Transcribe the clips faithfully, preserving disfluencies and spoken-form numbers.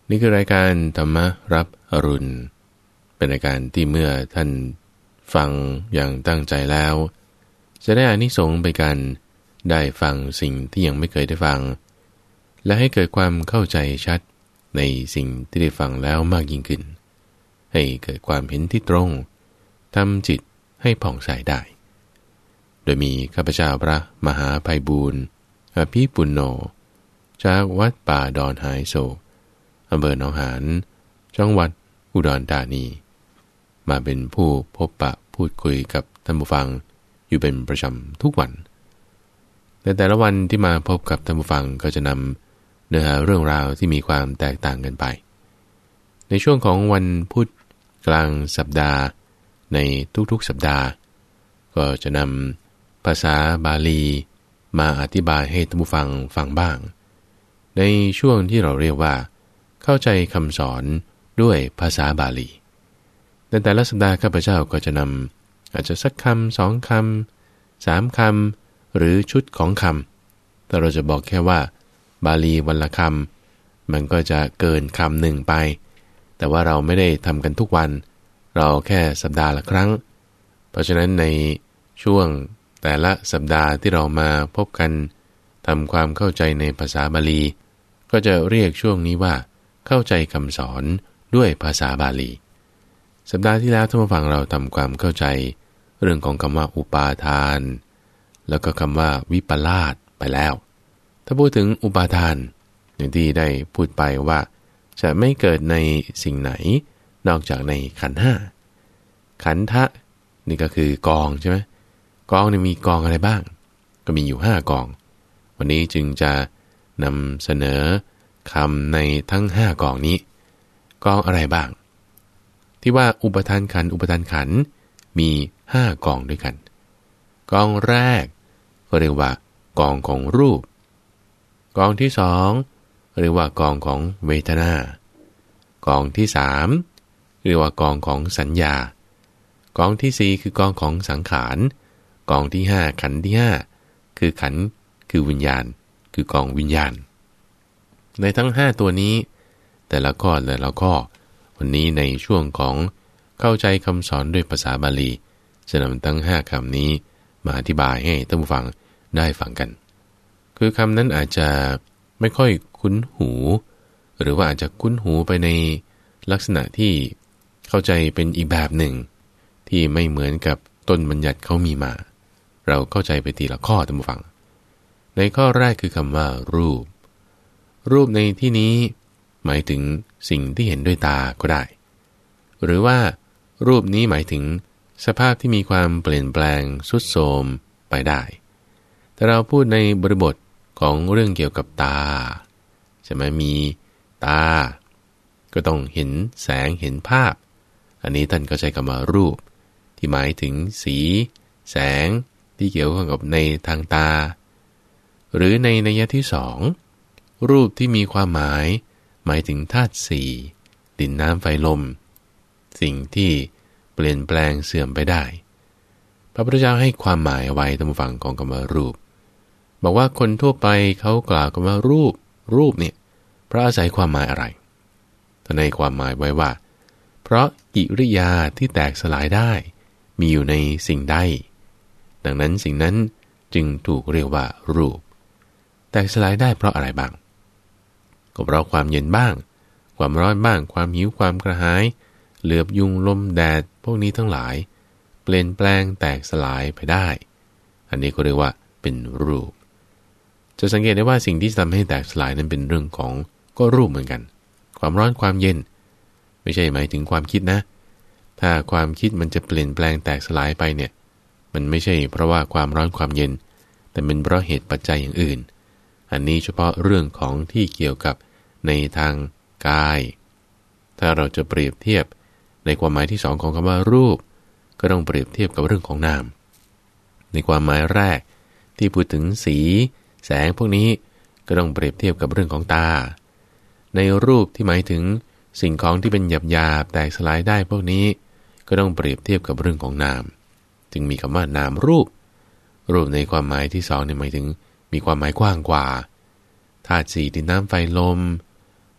นี่คือรายการธรรมรับอรุณเป็นรายการที่เมื่อท่านฟังอย่างตั้งใจแล้วจะได้อานิสงส์ไปกันได้ฟังสิ่งที่ยังไม่เคยได้ฟังและให้เกิดความเข้าใจชัดในสิ่งที่ได้ฟังแล้วมากยิ่งขึ้นให้เกิดความเห็นที่ตรงทำจิตให้ผ่องใสได้โดยมีข้าพเจ้าพระมหาไพบูลย์อภิปุณโญจากวัดป่าดอนหายโศกอำเภอหนองหานจังหวัดอุดรธานีมาเป็นผู้พบปะพูดคุยกับท่านผู้ฟังอยู่เป็นประจำทุกวันในแต่ละวันที่มาพบกับท่านผู้ฟังก็จะนำเนื้อหาเรื่องราวที่มีความแตกต่างกันไปในช่วงของวันพุธกลางสัปดาห์ในทุกๆสัปดาห์ก็จะนำภาษาบาลีมาอธิบายให้ท่านผู้ฟังฟังบ้างในช่วงที่เราเรียกว่าเข้าใจคำสอนด้วยภาษาบาลีในแต่ละสัปดาห์ข้าพเจ้าก็จะนำอาจจะสักคำสองคำสามคำหรือชุดของคำแต่เราจะบอกแค่ว่าบาลีวันละคำมันก็จะเกินคำหนึ่งไปแต่ว่าเราไม่ได้ทำกันทุกวันเราแค่สัปดาห์ละครั้งเพราะฉะนั้นในช่วงแต่ละสัปดาห์ที่เรามาพบกันทำความเข้าใจในภาษาบาลีก็จะเรียกช่วงนี้ว่าเข้าใจคำสอนด้วยภาษาบาลีสัปดาห์ที่แล้วท่านผู้ฟังเราทำความเข้าใจเรื่องของคำว่าอุปาทานแล้วก็คำว่าวิปลาสไปแล้วถ้าพูดถึงอุปาทานอย่างที่ได้พูดไปว่าจะไม่เกิดในสิ่งไหนนอกจากในขันธ์ห้าขันธะนี่ก็คือกองใช่ไหมกองนี่มีกองอะไรบ้างก็มีอยู่ห้ากองวันนี้จึงจะนำเสนอคำในทั้งห้ากองนี้กองอะไรบ้างที่ว่าอุปทานขันธ์อุปทานขันธ์มีห้ากองด้วยกันกองแรกก็เรียกว่ากองของรูปกองที่สองเรียกว่ากองของเวทนากองที่สามเรียกว่ากองของสัญญากองที่สี่คือกองของสังขารกองที่ห้าขันธ์ที่ห้าคือขันธ์คือวิญญาณคือกองวิญญาณในทั้งห้าตัวนี้แต่ละข้อแต่ละข้อวันนี้ในช่วงของเข้าใจคำสอนด้วยภาษาบาลีจะนำทั้งห้าคำนี้มาอธิบายให้ท่านผู้ฟังได้ฟังกันคือคำนั้นอาจจะไม่ค่อยคุ้นหูหรือว่าอาจจะคุ้นหูไปในลักษณะที่เข้าใจเป็นอีกแบบหนึ่งที่ไม่เหมือนกับต้นบัญญัติเขามีมาเราเข้าใจไปทีละข้อท่านผู้ฟังในข้อแรกคือคำว่ารูปรูปในที่นี้หมายถึงสิ่งที่เห็นด้วยตาก็ได้หรือว่ารูปนี้หมายถึงสภาพที่มีความเปลี่ยนแปลงทรุดโทรมไปได้แต่เราพูดในบริบทของเรื่องเกี่ยวกับตาใช่ไหมมีตาก็ต้องเห็นแสงเห็นภาพอันนี้ท่านก็ใช้คำว่ารูปที่หมายถึงสีแสงที่เกี่ยวข้องกับในทางตาหรือในนัยยะที่สองรูปที่มีความหมายหมายถึงธาตุสี่ดินน้ำไฟลมสิ่งที่เปลี่ยนแปลงเสื่อมไปได้พระพุทธเจ้าให้ความหมายไว้ตามฝั่งของคำว่ารูปบอกว่าคนทั่วไปเขากล่าวกันว่ารูปรูปเนี่ยเพราะอาศัยความหมายอะไรท่านให้ความหมายไว้ว่าเพราะกิริยาที่แตกสลายได้มีอยู่ในสิ่งใดดังนั้นสิ่งนั้นจึงถูกเรียกว่ารูปแตกสลายได้เพราะอะไรบ้างก็เพราะความเย็นบ้างความร้อนบ้างความหิวความกระหายเหลือบยุงลมแดดพวกนี้ทั้งหลายเปลี่ยนแปลงแตกสลายไปได้อันนี้ก็เรียกว่าเป็นรูปจะสังเกตได้ว่าสิ่งที่ทำให้แตกสลายนั้นเป็นเรื่องของก็รูปเหมือนกันความร้อนความเย็นไม่ใช่หมายถึงความคิดนะถ้าความคิดมันจะเปลี่ยนแปลงแตกสลายไปเนี่ยมันไม่ใช่เพราะว่าความร้อนความเย็นแต่เป็นเพราะเหตุปัจจัยอย่างอื่นอันนี้เฉพาะเรื่องของที่เกี่ยวกับในทางกายถ้าเราจะเปรียบเทียบในความหมายที่สองของคำว่ารูปก็ต้องเปรียบเทียบกับเรื่องของนามในความหมายแรกที่พูดถึงสีแสงพวกนี้ก็ต้องเปรียบเทียบกับเรื่องของตาในรูปที่หมายถึงสิ่งของที่เป็นหยาบๆแตกสลายได้พวกนี้ก็ต้องเปรียบเทียบกับเรื่องของนามจึงมีคำว่านามรูปรูปในความหมายที่สองเนี่ยหมายถึงมีความหมายกว้างกว่าธาตุสี่ดินน้ำไฟลม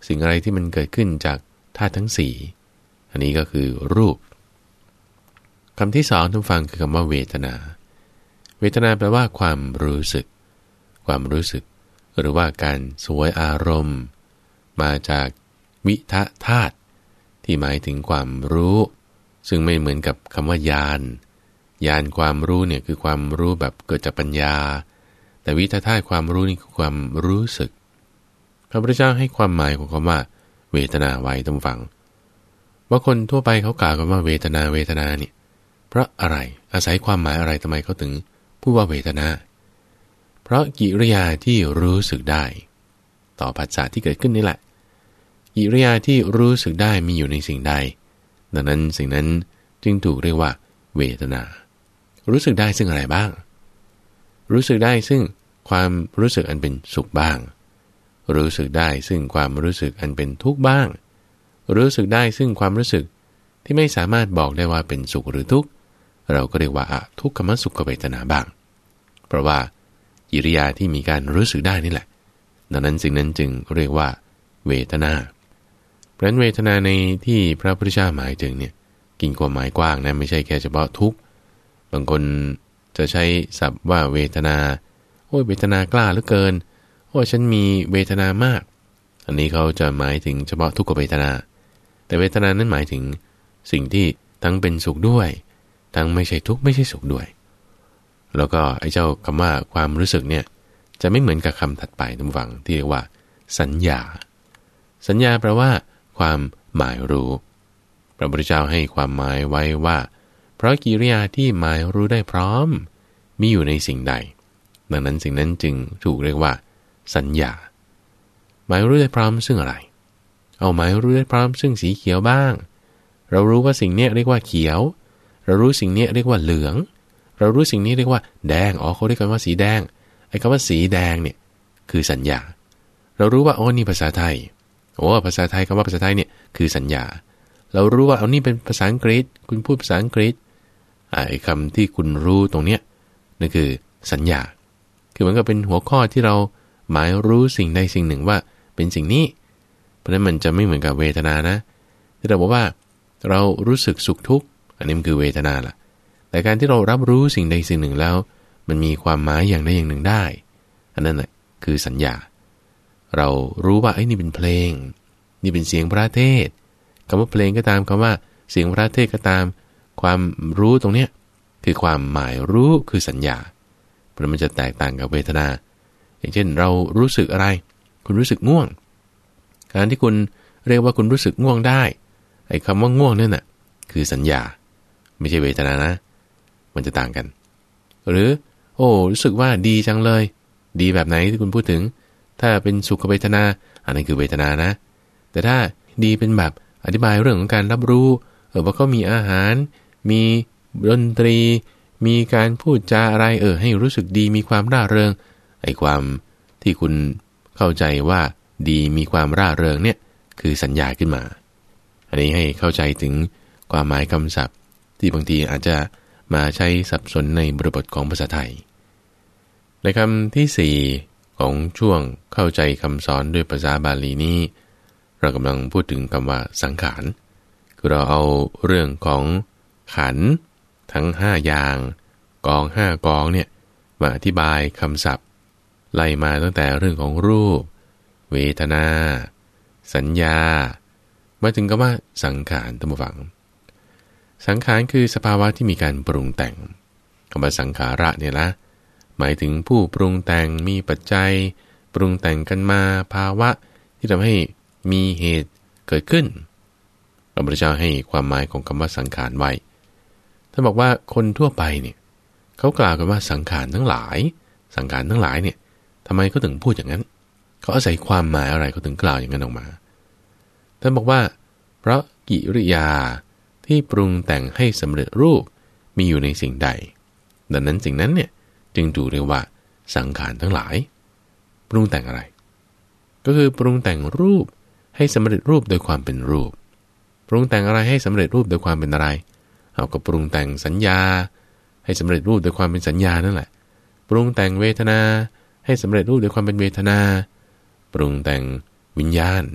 สิ่งอะไรที่มันเกิดขึ้นจากธาตุทั้งสี่อันนี้ก็คือรูปคำที่สองทุกฟังคือคำว่าเวทนาเวทนาแปลว่าความรู้สึกความรู้สึกหรือว่าการสวยอารมณ์มาจากวิทะธาตุที่หมายถึงความรู้ซึ่งไม่เหมือนกับคำว่าญาณญาณความรู้เนี่ยคือความรู้แบบเกิดจากปัญญาแต่วิทะธาตุความรู้นี่คือความรู้สึกพระพุทธเจ้าให้ความหมายของคำว่าเวทนาไว้ตรงฟังว่าคนทั่วไปเขากล่าวกันว่าเวทนาเวทนาเนี่ยเพราะอะไรอาศัยความหมายอะไรทำไมเขาถึงพูดว่าเวทนาเพราะกิริยาที่รู้สึกได้ต่อผัสสะที่เกิดขึ้นนี่แหละกิริยาที่รู้สึกได้มีอยู่ในสิ่งใดดังนั้นสิ่งนั้นจึงถูกเรียกว่าเวทนารู้สึกได้ซึ่งอะไรบ้างรู้สึกได้ซึ่งความรู้สึกอันเป็นสุขบ้างรู้สึกได้ซึ่งความรู้สึกอันเป็นทุกข์บ้างรู้สึกได้ซึ่งความรู้สึกที่ไม่สามารถบอกได้ว่าเป็นสุขหรือทุกข์เราก็เรียกว่าทุกขมสุขเวทนาบ้างเพราะว่ากิริยาที่มีการรู้สึกได้นี่แหละดังนั้นสิ่งนั้นจึงเรียกว่าเวทนาเพราะฉะนั้นเวทนาในที่พระพุทธเจ้าหมายถึงเนี่ยกินความหมายกว้างนะไม่ใช่แค่เฉพาะทุกข์บางคนจะใช้ศัพท์ว่าเวทนาโอ้ยเวทนากล้าเหลือเกินโอ้ยฉันมีเวทนามากอันนี้เขาจะหมายถึงเฉพาะทุกขเวทนาแต่เวทนานั้นหมายถึงสิ่งที่ทั้งเป็นสุขด้วยทั้งไม่ใช่ทุกข์ไม่ใช่สุขด้วยแล้วก็ไอ้เจ้าคำว่าความรู้สึกเนี่ยจะไม่เหมือนกับคำถัดไปทุกฝั่งที่เรียกว่าสัญญาสัญญาแปลว่าความหมายรู้พระพุทธเจ้าให้ความหมายไว้ว่าเพราะกิริยาที่หมายรู้ได้พร้อมมีอยู่ในสิ่งใดดังนั้นสิ่งนั้นจึงถูกเรียกว่าสัญญาหมายรู้ได้พร้อมซึ่งอะไรเอาหมายรู้ได้พร้อมซึ่งสีเขียวบ้างเรารู้ว่าสิ่งนี้เรียกว่าเขียวเรารู้สิ่งนี้เรียกว่าเหลืองเรารู้สิ่งนี้เรียกว่าแดงอ๋อเขาเรียกกันว่าสีแดงไอ้คำว่าสีแดงเนี่ยคือสัญญาเรารู้ว่าอ๋อนี่ภาษาไทยโอ้ภาษาไทยคำว่าภาษาไทยเนี่ยคือสัญญาเรารู้ว่าเอานี่เป็นภาษาอังกฤษคุณพูดภาษาอังกฤษไอ้คำที่คุณรู้ตรงเนี้ยนั่นคือสัญญาคือมันก็เป็นหัวข้อที่เราหมายรู้สิ่งใดสิ่งหนึ่งว่าเป็นสิ่งนี้เพราะฉะนั้นมันจะไม่เหมือนกับเวทนานะที่เราบอกว่าเรารู้สึกสุขทุกข์อันนี้มันคือเวทนาล่ะแต่การที่เรารับรู้สิ่งใดสิ่งหนึ่งแล้วมันมีความหมายอย่างใดอย่างหนึ่งได้อันนั้นแหละคือสัญญาเรารู้ว่าไอ้นี่เป็นเพลงนี่เป็นเสียงพระเทศคำว่าเพลงก็ตามคำว่าเสียงพระเทศก็ตามความรู้ตรงเนี้ยคือความหมายรู้คือสัญญาเพราะมันจะแตกต่างกับเวทนาอย่างเช่นเรารู้สึกอะไรคุณรู้สึกง่วงการที่คุณเรียกว่าคุณรู้สึกง่วงได้ไอ้คำว่าง่วงนั่นน่ะคือสัญญาไม่ใช่เวทนานะมันจะต่างกันหรือโอ้รู้สึกว่าดีจังเลยดีแบบไหนที่คุณพูดถึงถ้าเป็นสุขเวทนาอันนั้นคือเวทนานะแต่ถ้าดีเป็นแบบอธิบายเรื่องของการรับรู้เออว่าก็มีอาหารมีดนตรีมีการพูดจาอะไรเออให้รู้สึกดีมีความร่าเริงไอ้ความที่คุณเข้าใจว่าดีมีความร่าเริงเนี่ยคือสัญญาขึ้นมาอันนี้ให้เข้าใจถึงความหมายคำศัพท์ที่บางทีอาจจะมาใช้สับสนในบริบทของภาษาไทยในคำที่สี่ของช่วงเข้าใจคำสอนด้วยภาษาบาลีนี้เรากำลังพูดถึงคำว่าสังขารคือเราเอาเรื่องของขันธ์ทั้งห้าอย่างกองห้ากองเนี่ยมาอธิบายคำศัพท์ไล่มาตั้งแต่เรื่องของรูปเวทนาสัญญามาถึงคำว่าสังขารท่านผู้ฟังสังขารคือสภาวะที่มีการปรุงแต่งคำว่าสังขาระเนี่ยนะหมายถึงผู้ปรุงแต่งมีปัจจัยปรุงแต่งกันมาภาวะที่ทำให้มีเหตุเกิดขึ้นพระพุทธเจ้าให้ความหมายของคำว่าสังขารไว้ท่านบอกว่าคนทั่วไปเนี่ยเขากล่าวกันว่าสังขารทั้งหลายสังขารทั้งหลายเนี่ยทำไมเขาถึงพูดอย่างนั้นเขาอาศัยความหมายอะไรเขาถึงกล่าวอย่างนั้นออกมาท่านบอกว่าเพราะกิริยาที่ปรุงแต่งให้สำเร็จรูปมีอยู่ในสิ่งใดดังนั้นสิ่งนั้นเนี่ยจึงถูกเรียกว่าสังขารทั้งหลายปรุงแต่งอะไรก็คือปรุงแต่งรูปให้สำเร็จรูปโดยความเป็นรูปปรุงแต่งอะไรให้สำเร็จรูปโดยความเป็นอะไรเอาก็ปรุงแต่งสัญญาให้สำเร็จรูปโดยความเป็นสัญญานั่นแหละปรุงแต่งเวทนาให้สำเร็จรูปโดยความเป็นเวทนาปรุงแต่งวิญญาณ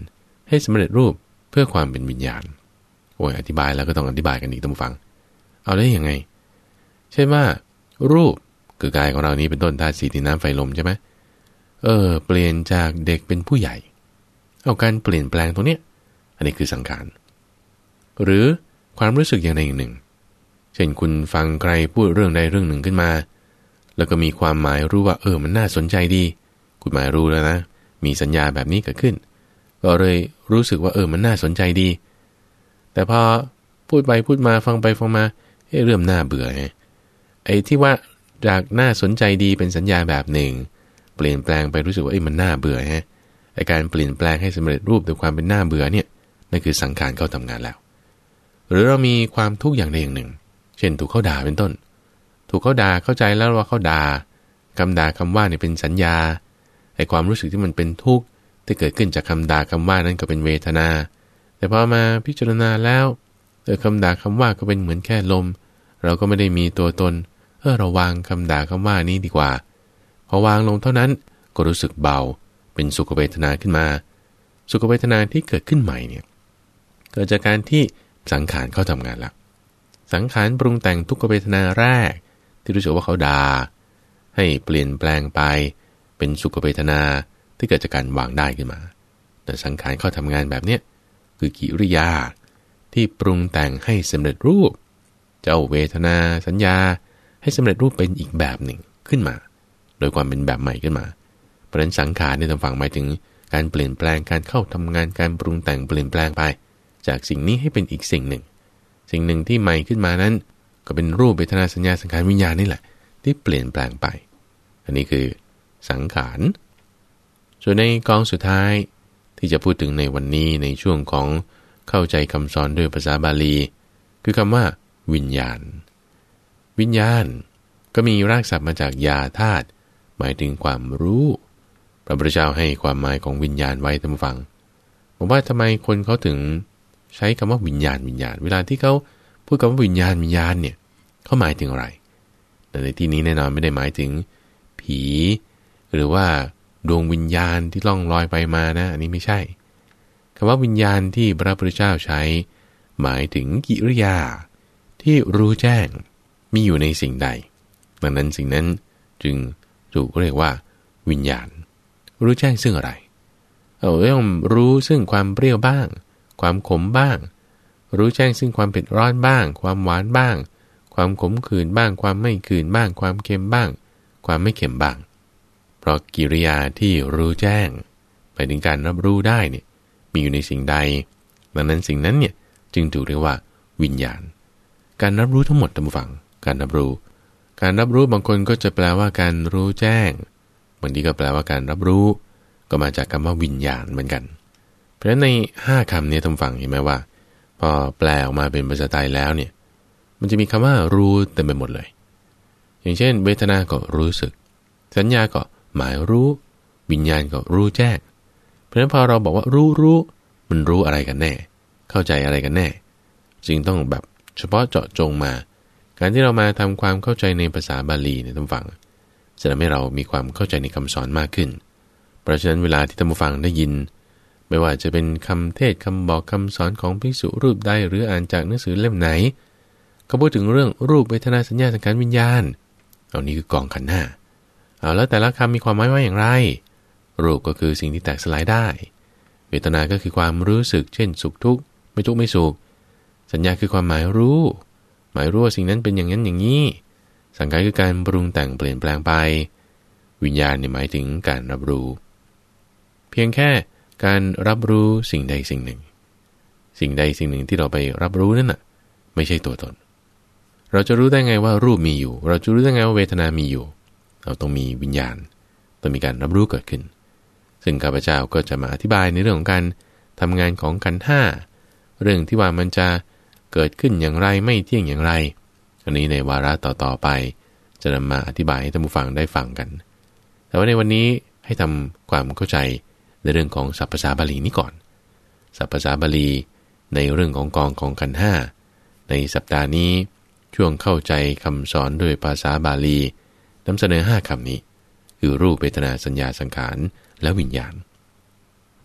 ให้สำเร็จรูปเพื่อความเป็นวิญญาณโอ้ยอธิบายแล้วก็ต้องอธิบายกันอีกต้องฟังเอาได้ยังไงใช่ว่ารูปคือกายของเรานี้เป็นต้นธาตุสี่ดินน้ำไฟลมใช่ไหมเออเปลี่ยนจากเด็กเป็นผู้ใหญ่เอาการเปลี่ยนแปลงตรงเนี้ยอันนี้คือสังขารหรือความรู้สึกอย่างใดอย่างหนึ่งเช่นคุณฟังใครพูดเรื่องใดเรื่องหนึ่งขึ้นมาแล้วก็มีความหมายรู้ว่าเออมันน่าสนใจดีคุณหมายรู้แล้วนะมีสัญญาแบบนี้เกิดขึ้นก็เลยรู้สึกว่าเออมันน่าสนใจดีแต่พอพูดไปพูดมาฟังไปฟังมาเฮ้ยเริ่มน่าเบื่อไงไอ้ที่ว่าจากน่าสนใจดีเป็นสัญญาแบบหนึ่งเปลี่ยนแปลงไปรู้สึกว่าเอ้ยมันน่าเบื่อฮะไอ้การเปลี่ยนแปลงให้สำเร็จรูปด้วยความเป็นน่าเบื่อเนี่ยนั่นคือสังขารเข้าทำงานแล้วหรือเรามีความทุกข์อย่างใดอย่างหนึ่งเช่นถูกเขาด่าเป็นต้นถูกเขาด่าเข้าใจแล้วว่าเขาด่าคำด่าคำว่าเนี่ยเป็นสัญญาไอ้ความรู้สึกที่มันเป็นทุกข์ที่เกิดขึ้นจากคำด่าคำว่านั้นก็เป็นเวทนาแต่พอมาพิจารณาแล้วเออคำด่าคำว่าก็เป็นเหมือนแค่ลมเราก็ไม่ได้มีตัวตนเออเราวางคำด่าคำว่านี้ดีกว่าพอวางลงเท่านั้นก็รู้สึกเบาเป็นสุขเวทนาขึ้นมาสุขเวทนาที่เกิดขึ้นใหม่เนี่ยเกิดจากการที่สังขารเข้าทำงานแล้วสังขารปรุงแต่งทุกขเวทนาแรกที่รู้สึกว่าเขาด่าให้เปลี่ยนแปลงไปเป็นสุขเวทนาที่เกิดจากการวางได้ขึ้นมาแต่สังขารเข้าทำงานแบบเนี้ยคือกิริยาที่ปรุงแต่งให้สำเร็จรูปเจ้าเวทนาสัญญาให้สำเร็จรูปเป็นอีกแบบหนึ่งขึ้นมาโดยความเป็นแบบใหม่ขึ้นมาเพราะฉะนั้นสังขารในทางฝั่งหมายถึงการเปลี่ยนแปลงการเข้าทำงานการปรุงแต่งเปลี่ยนแปลงไปจากสิ่งนี้ให้เป็นอีกสิ่งหนึ่งสิ่งหนึ่งที่ใหม่ขึ้นมานั้นก็เป็นรูปเวทนาสัญญาสังขารวิญญาณนี่แหละที่เปลี่ยนแปลงไปอันนี้คือสังขารส่วนในกองสุดท้ายที่จะพูดถึงในวันนี้ในช่วงของเข้าใจคำสอนด้วยภาษาบาลีคือคำว่าวิญญาณวิญญาณก็มีรากศัพท์มาจากยาธาตุหมายถึงความรู้พระพุทธเจ้าให้ความหมายของวิญญาณไว้ท่านฟังผมว่าทำไมคนเขาถึงใช้คำว่าวิญญาณวิญญาณเวลาที่เขาพูดคำว่าวิญญาณวิญญาณเนี่ยเขาหมายถึงอะไรแต่ในที่นี้แน่นอนไม่ได้หมายถึงผีหรือว่าดวงวิญญาณที่ล่องลอยไปมานะอันนี้ไม่ใช่คำว่าวิญญาณที่พระพุทธเจ้าใช้หมายถึงกิริยาที่รู้แจ้งมีอยู่ในสิ่งใดดังนั้นสิ่งนั้นจึงถูกเรียกว่าวิญญาณรู้แจ้งซึ่งอะไรเอาเรื่องรู้ซึ่งความเปรี้ยวบ้างความขมบ้างรู้แจ้งซึ่งความเผ็ดร้อนบ้างความหวานบ้างความขมขื่นบ้างความไม่ขื่นบ้างความเค็มบ้างความไม่เค็มบ้างเพราะกิริยาที่รู้แจ้งไปถึงการรับรู้ได้เนี่ยมีอยู่ในสิ่งใดดังนั้นสิ่งนั้นเนี่ยจึงถูกเรียกว่าวิญญาณการรับรู้ทั้งหมดท่านผู้ฟังการรับรู้การรับรู้บางคนก็จะแปลว่าการรู้แจ้งบางทีก็แปลว่าการรับรู้ก็มาจากคำว่าวิญญาณเหมือนกันเพราะฉะนั้นในห้าคำนี้ท่านฟังเห็นไหมว่าพอแปลออกมาเป็นภาษาไทยแล้วเนี่ยมันจะมีคำว่ารู้เต็มไปหมดเลยอย่างเช่นเวทนาก็รู้สึกสัญญาก็หมายรู้วิญญาณก็รู้แจ้งเพราะฉะนั้นพอเราบอกว่ารู้รู้มันรู้อะไรกันแน่เข้าใจอะไรกันแน่จึงต้องแบบเฉพาะเจาะจงมาการที่เรามาทำความเข้าใจในภาษาบาลีเนี่ยท่านฟังจะทำให้เรามีความเข้าใจในคำสอนมากขึ้นเพราะฉะนั้นเวลาที่ท่านผู้ฟังได้ยินไม่ว่าจะเป็นคำเทศคำบอกคำสอนของภิกษุรูปใดหรืออ่านจากหนังสือเล่มไหนเขาพูดถึงเรื่องรูปเวทนาสัญญาสังขารวิญญาณเอานี้คือกองขันธ์ห้าเอาแล้วแต่ละคำมีความหมายว่าอย่างไรรูปก็คือสิ่งที่แตกสลายได้เวทนาก็คือความรู้สึกเช่นสุขทุกข์ไม่ทุกข์ไม่สุขสัญญาคือความหมายรู้หมายรู้ว่าสิ่งนั้นเป็นอย่างนั้นอย่างนี้สังขารคือการปรุงแต่งเปลี่ยนแปลงไปวิญญาณเนี่ยหมายถึงการรับรู้เพียงแค่การรับรู้สิ่งใดสิ่งหนึ่งสิ่งใดสิ่งหนึ่งที่เราไปรับรู้นั่นน่ะไม่ใช่ตัวตนเราจะรู้ได้ไงว่ารูปมีอยู่เราจะรู้ได้ไงว่าเวทนามีอยู่เราต้องมีวิญญาณต้องมีการรับรู้เกิดขึ้นซึ่งข้าพเจ้าก็จะมาอธิบายในเรื่องของการทำงานของขันธ์ห้าเรื่องที่ว่ามันจะเกิดขึ้นอย่างไรไม่เที่ยงอย่างไรอันนี้ในวาระต่อๆไปจะนำมาอธิบายให้ท่านผู้ฟังได้ฟังกันแต่ว่าในวันนี้ให้ทำความเข้าใจในเรื่องของศัพท์ภาษาบาลีนี้ก่อนศัพท์ภาษาบาลีในเรื่องของกองของขันธ์ห้าในสัปดาห์นี้ช่วงเข้าใจคำสอนด้วยภาษาบาลีนำเสนอห้าคำนี้คือรูปเวทนาสัญญาสังขารและวิญญาณใน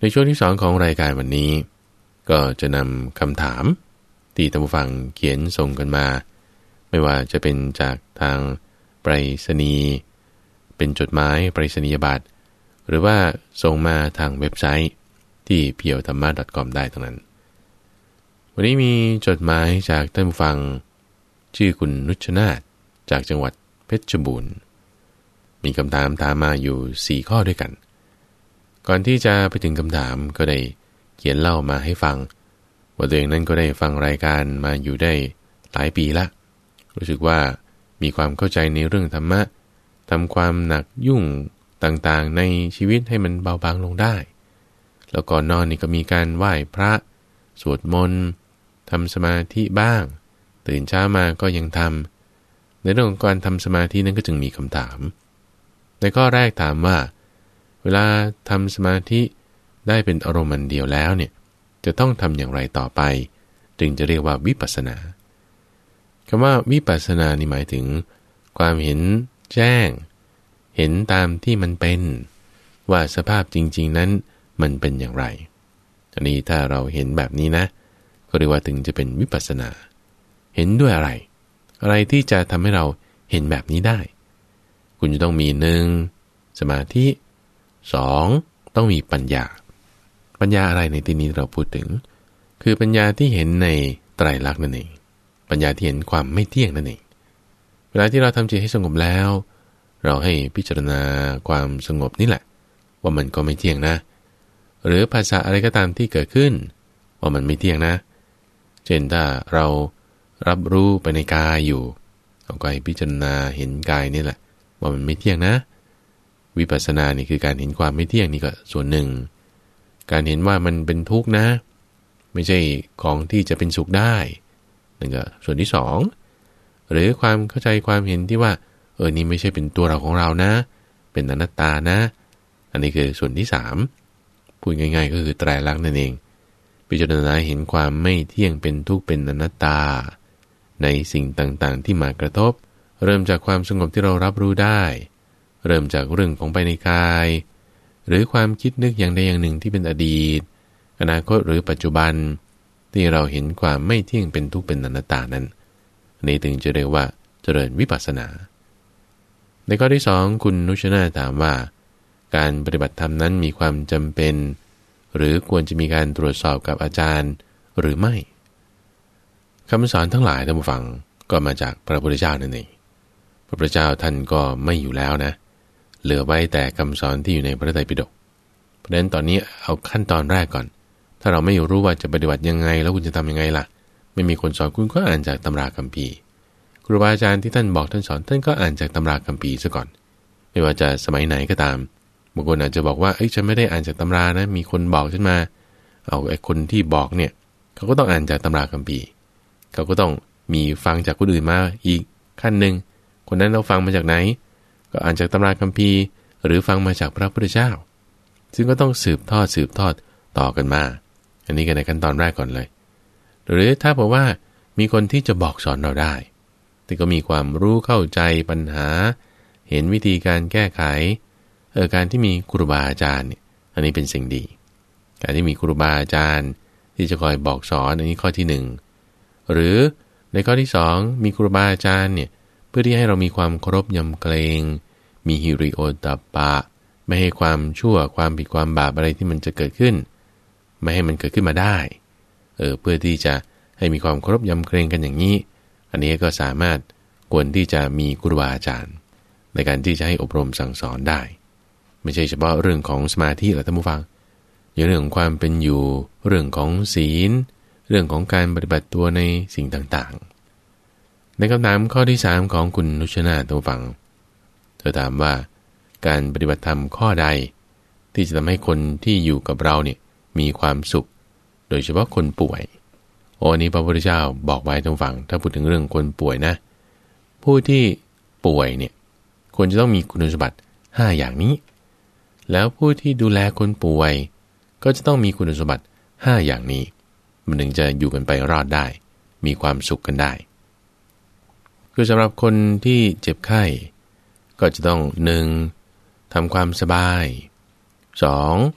ในช่วงที่สองของรายการวันนี้ก็จะนำคำถามที่ท่านผู้ฟังเขียนส่งกันมาไม่ว่าจะเป็นจากทางไปรษณีย์เป็นจดหมายไปรษณียบัตรหรือว่าส่งมาทางเว็บไซต์ที่ เพียวธรรมะ .com ได้ทั้งนั้นวันนี้มีจดหมายจากท่านผู้ฟังชื่อคุณนุชนาถจากจังหวัดเพชรบูรณ์มีคำถามถามมาอยู่สี่ข้อด้วยกันก่อนที่จะไปถึงคำถามก็ได้เขียนเล่ามาให้ฟังว่าตัวเองนั้นก็ได้ฟังรายการมาอยู่ได้หลายปีละรู้สึกว่ามีความเข้าใจในเรื่องธรรมะทำความหนักยุ่งต่างๆในชีวิตให้มันเบาบางลงได้แล้วก่อนนอนนี่ก็มีการไหว้พระสวดมนต์ทำสมาธิบ้างตื่นเช้ามาก็ยังทำในเรื่องของการทำสมาธินั้นก็จึงมีคำถามในข้อแรกถามว่าเวลาทำสมาธิได้เป็นอารมณ์เดียวแล้วเนี่ยจะต้องทำอย่างไรต่อไปจึงจะเรียกว่าวิปัสสนาคำว่าวิปัสสนานี่หมายถึงความเห็นแจ้งเห็นตามที่มันเป็นว่าสภาพจริงๆนั้นมันเป็นอย่างไรอันนี้ถ้าเราเห็นแบบนี้นะก็เรียกว่าถึงจะเป็นวิปัสสนาเห็นด้วยอะไรอะไรที่จะทำให้เราเห็นแบบนี้ได้คุณจะต้องมีหนึ่งสมาธิสองต้องมีปัญญาปัญญาอะไรในที่นี้เราพูดถึงคือปัญญาที่เห็นในไตรลักษณ์นั่นเองปัญญาที่เห็นความไม่เที่ยงนั่นเองเวลาที่เราทำจิตให้สงบแล้วเราให้พิจารณาความสงบนี่แหละว่ามันก็ไม่เที่ยงนะหรือภาษาอะไรก็ตามที่เกิดขึ้นว่ามันไม่เที่ยงนะเช่นถ้าเรารับรู้ไปในกายอยู่เราก็ให้พิจารณาเห็นกายนี่แหละว่ามันไม่เที่ยงนะวิปัสสนานี่คือการเห็นความไม่เที่ยงนี่ก็ส่วนหนึ่งการเห็นว่ามันเป็นทุกข์นะไม่ใช่ของที่จะเป็นสุขได้นั่นก็ส่วนที่สองหรือความเข้าใจความเห็นที่ว่าเออนี่ไม่ใช่เป็นตัวเราของเรานะเป็นอนัตตานะอันนี้คือส่วนที่สามพูดง่ายๆก็คือไตรลักษณ์นั่นเองพิจารณาเห็นความไม่เที่ยงเป็นทุกข์เป็นอนัตตาในสิ่งต่างๆที่มากระทบเริ่มจากความสงบที่เรารับรู้ได้เริ่มจากเรื่องของไปในกายหรือความคิดนึกอย่างใดอย่างหนึ่งที่เป็นอดีตอนาคตหรือปัจจุบันที่เราเห็นความไม่เที่ยงเป็นทุกข์เป็นอนัตตานั้นนี้ถึงจะเรียกว่าเจริญวิปัสสนาในข้อที่สองคุณนุชนาถามว่าการปฏิบัติธรรมนั้นมีความจำเป็นหรือควรจะมีการตรวจสอบกับอาจารย์หรือไม่คำสอนทั้งหลายท่านผู้ฟังก็มาจากพระพุทธเจ้านั่นเองพระพุทธเจ้าท่านก็ไม่อยู่แล้วนะเหลือไว้แต่คำสอนที่อยู่ในพระไตรปิฎกเพราะฉะนั้นตอนนี้เอาขั้นตอนแรกก่อนถ้าเราไม่รู้ว่าจะปฏิบัติยังไงแล้วคุณจะทำยังไงล่ะไม่มีคนสอนคุณก็อ่านจากตำราคัมภีร์ครูบาอาจารย์ที่ท่านบอกท่านสอนท่านก็อ่านจากตำราคัมภีร์ซะก่อนไม่ว่าจะสมัยไหนก็ตามบางคนอาจจะบอกว่าเอ้ยฉันไม่ได้อ่านจากตำรานะมีคนบอกฉันมาเอาไอ้คนที่บอกเนี่ยเขาก็ต้องอ่านจากตำราคัมภีร์เขาก็ต้องมีฟังจากคนอื่นมาอีกขั้นหนึ่งคนนั้นเราฟังมาจากไหนก็อ่านจากตำราคัมภีร์หรือฟังมาจากพระพุทธเจ้าซึ่งก็ต้องสืบทอดสืบทอดต่อกันมาอันนี้กันในขั้นตอนแรกก่อนเลยหรือถ้าบอกว่ามีคนที่จะบอกสอนเราได้แต่ก็มีความรู้เข้าใจปัญหาเห็นวิธีการแก้ไขเออการที่มีครูบาอาจารย์เนี่ยอันนี้เป็นสิ่งดีการที่มีครูบาอาจารย์ที่จะคอยบอกสอนอันนี้ข้อที่หนึ่งหรือในข้อที่สองมีครูบาอาจารย์เนี่ยเพื่อที่ให้เรามีความเคารพยำเกรงมีฮิริโอตปะไม่ให้ความชั่วความผิดความบาปอะไรที่มันจะเกิดขึ้นไม่ให้มันเกิดขึ้นมาได้เออเพื่อที่จะให้มีความเคารพยำเกรงกันอย่างนี้อันนี้ก็สามารถควรที่จะมีครูบาอาจารย์ในการที่จะให้อบรมสั่งสอนได้ไม่ใช่เฉพาะเรื่องของสมาธิหรอกท่านผู้ฟังอย่างเรื่องของความเป็นอยู่เรื่องของศีลเรื่องของการปฏิบัติตัวในสิ่งต่างๆในคำถามข้อที่สามของคุณนุชนาท่านผู้ฟังเธอถามว่าการปฏิบัติธรรมข้อใดที่จะทำให้คนที่อยู่กับเราเนี่ยมีความสุขโดยเฉพาะคนป่วยโอ้นี้พระพุทธเจ้าบอกไว้ท่านฟังถ้าพูดถึงเรื่องคนป่วยนะผู้ที่ป่วยเนี่ยควรจะต้องมีคุณสมบัติห้าอย่างนี้แล้วผู้ที่ดูแลคนป่วยก็จะต้องมีคุณสมบัติห้าอย่างนี้มันถึงจะอยู่กันไปรอดได้มีความสุขกันได้คือสำหรับคนที่เจ็บไข้ก็จะต้องหนึ่งทำความสบายสอง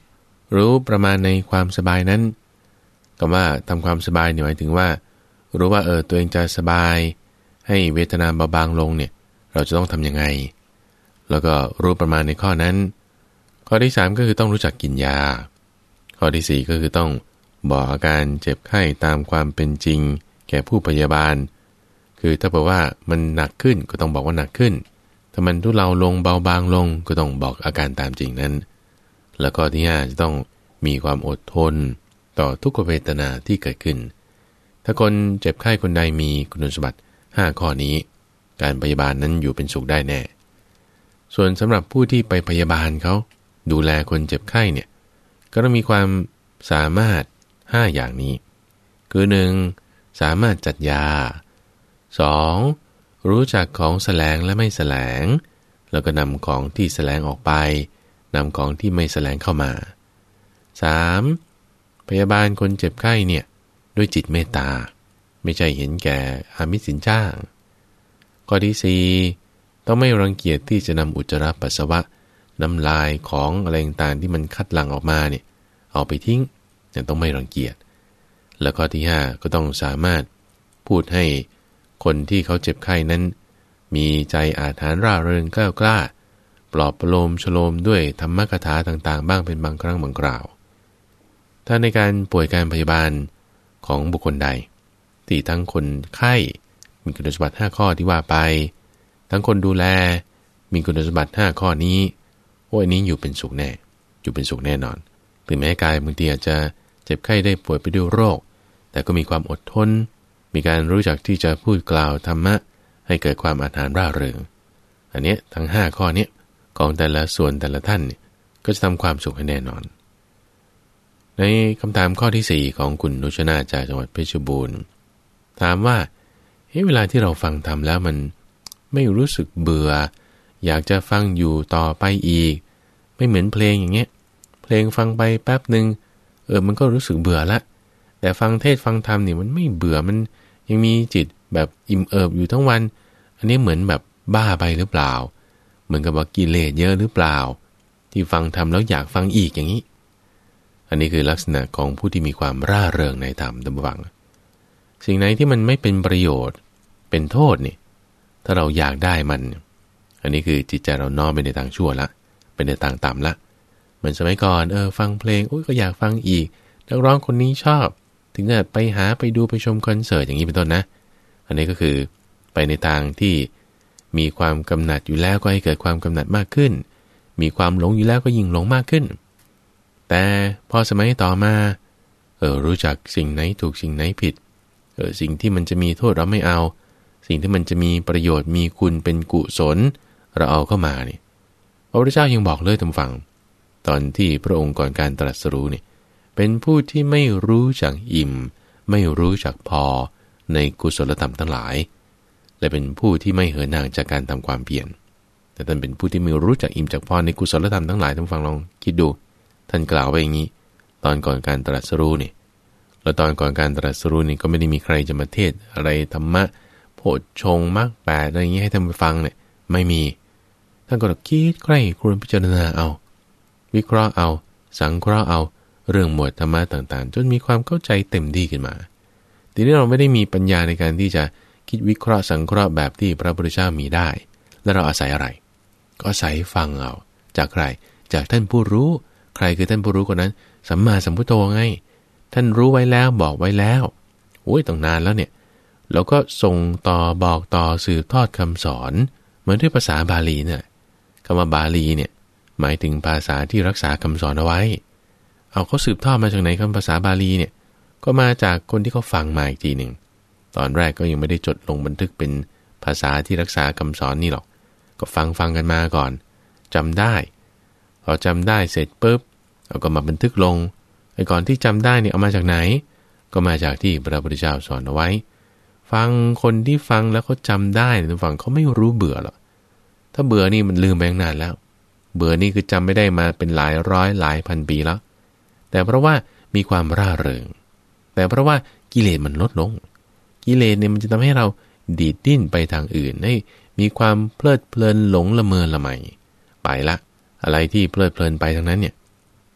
รู้ประมาณในความสบายนั้นคำว่าทำความสบายหมายถึงว่ารู้ว่าเออตัวเองจะสบายให้เวทนาเบาบางลงเนี่ยเราจะต้องทำยังไงแล้วก็รู้ประมาณในข้อนั้นข้อที่สามก็คือต้องรู้จักกินยาข้อที่สี่ก็คือต้องบอกอาการเจ็บไข้ตามความเป็นจริงแก่ผู้พยาบาลคือถ้าบอกว่ามันหนักขึ้นก็ต้องบอกว่าหนักขึ้นถ้ามันทุเลาลงเบาบางลงก็ต้องบอกอาการตามจริงนั้นแล้วก็ที่ห้าจะต้องมีความอดทนต่อทุกขเวทนาที่เกิดขึ้นถ้าคนเจ็บไข้คนใดมีคุณสมบัติห้าข้อนี้การพยาบาลนั้นอยู่เป็นสุขได้แน่ส่วนสำหรับผู้ที่ไปพยาบาลเขาดูแลคนเจ็บไข้เนี่ยก็ต้องมีความสามารถห้าอย่างนี้คือหนึ่งสามารถจัดยาสองรู้จักของแสลงและไม่แสลงแล้วก็นำของที่แสลงออกไปนำของที่ไม่แสลงเข้ามาสามพยาบาลคนเจ็บไข้เนี่ยด้วยจิตเมตตาไม่ใช่เห็นแก่อามิสสินจ้างข้อที่สี่ต้องไม่รังเกียจที่จะนำอุจจาระปัสสาวะน้ำลายของอะไรต่างๆที่มันคัดหลั่งออกมาเนี่ยเอาไปทิ้งยังต้องไม่รังเกียจแล้วข้อที่ห้าก็ต้องสามารถพูดให้คนที่เขาเจ็บไข้นั้นมีใจอาถรรพ์ร่าเริงกล้ากล้าปลอบประโลมฉโลมด้วยธรรมกถาต่างๆบ้างเป็นบางครั้งบางคราวถ้าในการป่วยการพยาบาลของบุคคลใดที่ทั้งคนไข้มีคุณสมบัติห้าข้อที่ว่าไปทั้งคนดูแลมีคุณสมบัติห้าข้อนี้โอ้ยนี้อยู่เป็นสุขแน่อยู่เป็นสุขแน่นอนถึงแม้กายบางทีอาจจะเจ็บไข้ได้ป่วยไปด้วยโรคแต่ก็มีความอดทนมีการรู้จักที่จะพูดกล่าวธรรมะให้เกิดความอาถรรพ์ร่าเริงอันนี้ทั้งห้าข้อนี้ของแต่ละส่วนแต่ละท่านก็จะทำความสุขให้แน่นอนในคำถามข้อที่สี่ของคุณนุชนาจากจังหวัดเพชรบูรณ์ถามว่าเฮ้ยเวลาที่เราฟังธรรมแล้วมันไม่รู้สึกเบื่ออยากจะฟังอยู่ต่อไปอีกไม่เหมือนเพลงอย่างเงี้ยเพลงฟังไปแป๊บนึงเออมันก็รู้สึกเบื่อละแต่ฟังเทศฟังธรรมนี่มันไม่เบื่อมันยังมีจิตแบบอิ่มเอิบอยู่ทั้งวันอันนี้เหมือนแบบบ้าไปหรือเปล่าเหมือนกับว่ากิเลสเยอะหรือเปล่าที่ฟังธรรมแล้วอยากฟังอีกอย่างนี้อันนี้คือลักษณะของผู้ที่มีความร่าเริงในธรรมท่านผู้ฟังสิ่งไหนที่มันไม่เป็นประโยชน์เป็นโทษนี่ถ้าเราอยากได้มันอันนี้คือจิตใจเราน้อมไปในทางชั่วละเป็นในทางต่ำละเหมือนสมัยก่อนเออฟังเพลงโอ้ยก็อยากฟังอีกนักร้องคนนี้ชอบถึงจะไปหาไปดูไปชมคอนเสิร์ตอย่างนี้เป็นต้นนะอันนี้ก็คือไปในทางที่มีความกำหนัดอยู่แล้วก็ให้เกิดความกำหนัดมากขึ้นมีความหลงอยู่แล้วก็ยิ่งหลงมากขึ้นแต่พอสมัยต่อมาเออรู้จักสิ่งไหนถูกสิ่งไหนผิดเออสิ่งที่มันจะมีโทษเราไม่เอาสิ่งที่มันจะมีประโยชน์มีคุณเป็นกุศลเราเอาเข้ามานี่พระพุทธเจ้ายังบอกเลยท่านฟังตอนที่พระองค์ก่อนการตรัสรู้นี่เป็นผู้ที่ไม่รู้จักอิ่มไม่รู้จักพอในกุศลธรรมทั้งหลายและเป็นผู้ที่ไม่เหินห่างจากการทำความเพียรแต่ท่านเป็นผู้ที่ไม่รู้จักอิ่มจักพอในกุศลธรรมทั้งหลายท่านฟังลองคิดดูท่านกล่าวไว้อย่างนี้ตอนก่อนการตรัสรู้นี่แล้วตอนก่อนการตรัสรู้นี่ก็ไม่ได้มีใครจะมาเทศอะไรธรรมะโพชฌงค์มรรคแปดอะไรอย่างนี้ให้ท่านไปฟังเนี่ยไม่มีท่านก็คิดใคร่ครวญพิจารณาเอาวิเคราะห์เอาสังเคราะห์เอาเรื่องหมวดธรรมะต่างๆจนมีความเข้าใจเต็มที่ขึ้นมาทีนี้เราไม่ได้มีปัญญาในการที่จะคิดวิเคราะห์สังเคราะห์แบบที่พระพุทธเจ้ามีได้แล้วเราอาศัยอะไรก็อาศัยฟังเอาจากใครจากท่านผู้รู้ใครคือท่านผู้รู้คนนั้นสัมมาสัมพุทโธไงท่านรู้ไว้แล้วบอกไว้แล้วโอ้ยตั้งนานแล้วเนี่ยแล้วก็ส่งต่อบอกต่อสืบทอดคำสอนเหมือนด้วยภาษาบาลีเนี่ยคำว่าบาลีเนี่ยหมายถึงภาษาที่รักษาคำสอนเอาไว้เอาเขาสืบทอดมาจากไหนคำภาษาบาลีเนี่ยก็มาจากคนที่เขาฟังมาอีกทีหนึ่งตอนแรกก็ยังไม่ได้จดลงบันทึกเป็นภาษาที่รักษาคำสอนนี่หรอกก็ฟังฟังกันมาก่อนจำได้พอจำได้เสร็จปุ๊บเราก็มาบันทึกลงไอ้ก่อนที่จำได้เนี่ยเอามาจากไหนก็มาจากที่พระพุทธเจ้าสอนเอาไว้ฟังคนที่ฟังแล้วเขาจำได้ท่านฟังเขาไม่รู้เบื่อหรอกถ้าเบื่อนี่มันลืมไปตั้งนานแล้วเบื่อนี่คือจำไม่ได้มาเป็นหลายร้อยหลายพันปีแล้วแต่เพราะว่ามีความร่าเริงแต่เพราะว่ากิเลสมันลดลงกิเลสเนี่ยมันจะทำให้เราดีดดิ้นไปทางอื่นให้มีความเพลิดเพลินหลงละเมอละไมไปละอะไรที่เพลิดเพลินไปทางนั้นเนี่ย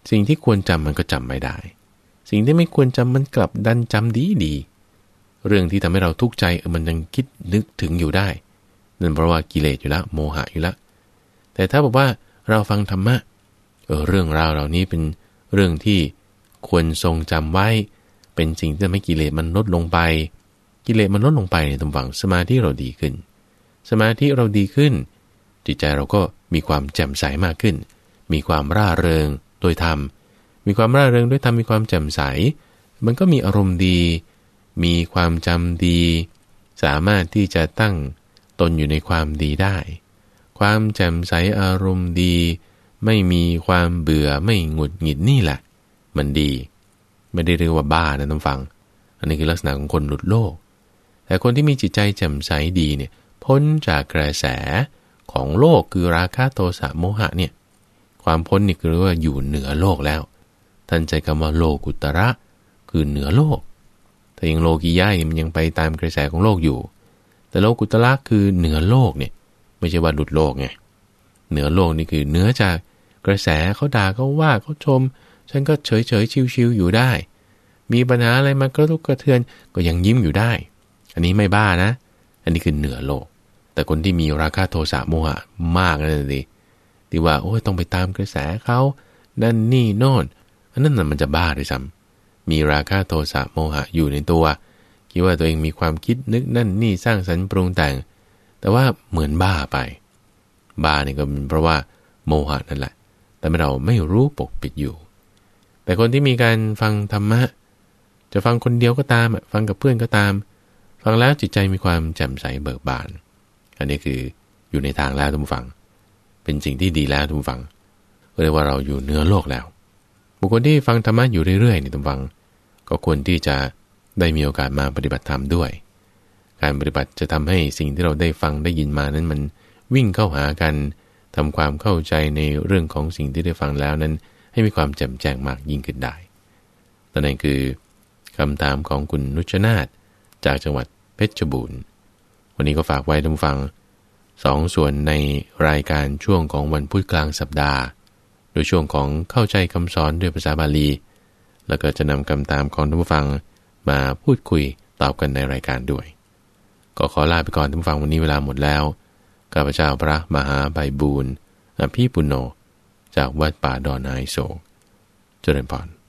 สิ่งที่ควรจำมันก็จำไม่ได้สิ่งที่ไม่ควรจำมันกลับดันจำดีดีเรื่องที่ทำให้เราทุกข์ใจเออมันยังคิดนึกถึงอยู่ได้นั่นเพราะว่ากิเลสอยู่แล้วโมหะอยู่แล้วแต่ถ้าบอกว่าเราฟังธรรมะเออเรื่องราวเหล่านี้เป็นเรื่องที่ควรทรงจำไว้เป็นสิ่งที่ทำให้กิเลสมันลดลงไปกิเลสมันลดลงไปในตรงฝั่งสมาธิเราดีขึ้นสมาธิเราดีขึ้นจิตใจเราก็มีความแจ่มใสมากขึ้นมีความร่าเริงโดยธรรมมีความร่าเริงด้วยธรรมมีความแจ่มใสมันก็มีอารมณ์ดีมีความจำดีสามารถที่จะตั้งตนอยู่ในความดีได้ความแจ่มใสอารมณ์ดีไม่มีความเบื่อไม่หงุดหงิดนี่แหละมันดีไม่ได้เรียกว่าบ้านะท่านฟังอันนี้คือลักษณะของคนหลุดโลกแต่คนที่มีจิตใจแจ่มใสดีเนี่ยพ้นจากกระแสของโลกคือราคะโทสะโมหะเนี่ยความพ้นนี่คือว่าอยู่เหนือโลกแล้วท่านใจคำว่าโลกุตระคือเหนือโลกแต่ยังโลกียะมันยังไปตามกระแสของโลกอยู่แต่โลกุตระคือเหนือโลกเนี่ยไม่ใช่ว่าหลุดโลกไงเหนือโลกนี่คือเหนือจากกระแสเขาด่าเขาว่าเขาชมฉันก็เฉยเฉยชิวๆอยู่ได้มีปัญหาอะไรมากระทบกระเทือนก็ยังยิ้มอยู่ได้อันนี้ไม่บ้านะอันนี้คือเหนือโลกแต่คนที่มีราคะโทสะโมหะมากนั่นสิที่ว่าโอ้ยต้องไปตามกระแสเขานั่นนี่โน่นอันนั้นน่ะมันจะบ้าด้วยซ้ำมีราคะโทสะโมหะอยู่ในตัวคิดว่าตัวเองมีความคิดนึกนั่นนี่สร้างสรรค์ปรุงแต่งแต่ว่าเหมือนบ้าไปบ้านี่ก็เป็นเพราะว่าโมหะนั่นแหละแต่เราไม่รู้ปกปิดอยู่แต่คนที่มีการฟังธรรมะจะฟังคนเดียวก็ตามฟังกับเพื่อนก็ตามฟังแล้วจิตใจมีความแจ่มใสเบิกบานอันนี้คืออยู่ในทางแล้วทุกฝังเป็นสิ่งที่ดีแล้วทุกฝังเรียกว่าเราอยู่เหนือโลกแล้วบุคคลที่ฟังธรรมะอยู่เรื่อยๆนี่ทุกฝังก็ควรที่จะได้มีโอกาสมาปฏิบัติธรรมด้วยการปฏิบัติจะทำให้สิ่งที่เราได้ฟังได้ยินมานั้นมันวิ่งเข้าหากันทำความเข้าใจในเรื่องของสิ่งที่ได้ฟังแล้วนั้นให้มีความแจ่มแจ้งมากยิ่งขึ้นได้นั่นเองคือคำถามของคุณนุชนาถจากจังหวัดเพชรบูรณ์วันนี้ก็ฝากไว้ท่านฟังสองส่วนในรายการช่วงของวันพุธกลางสัปดาห์โดยช่วงของเข้าใจคำสอนด้วยภาษาบาลีแล้วก็จะนำคำถามของท่านผู้ฟังมาพูดคุยตอบกันในรายการด้วยก็ขอลาไปก่อนท่านผู้ฟังวันนี้เวลาหมดแล้วข้าพเจ้าพระมหาไพบูลย์อภิปุณโญจากวัดป่าดอนไฮโศกเจริญพร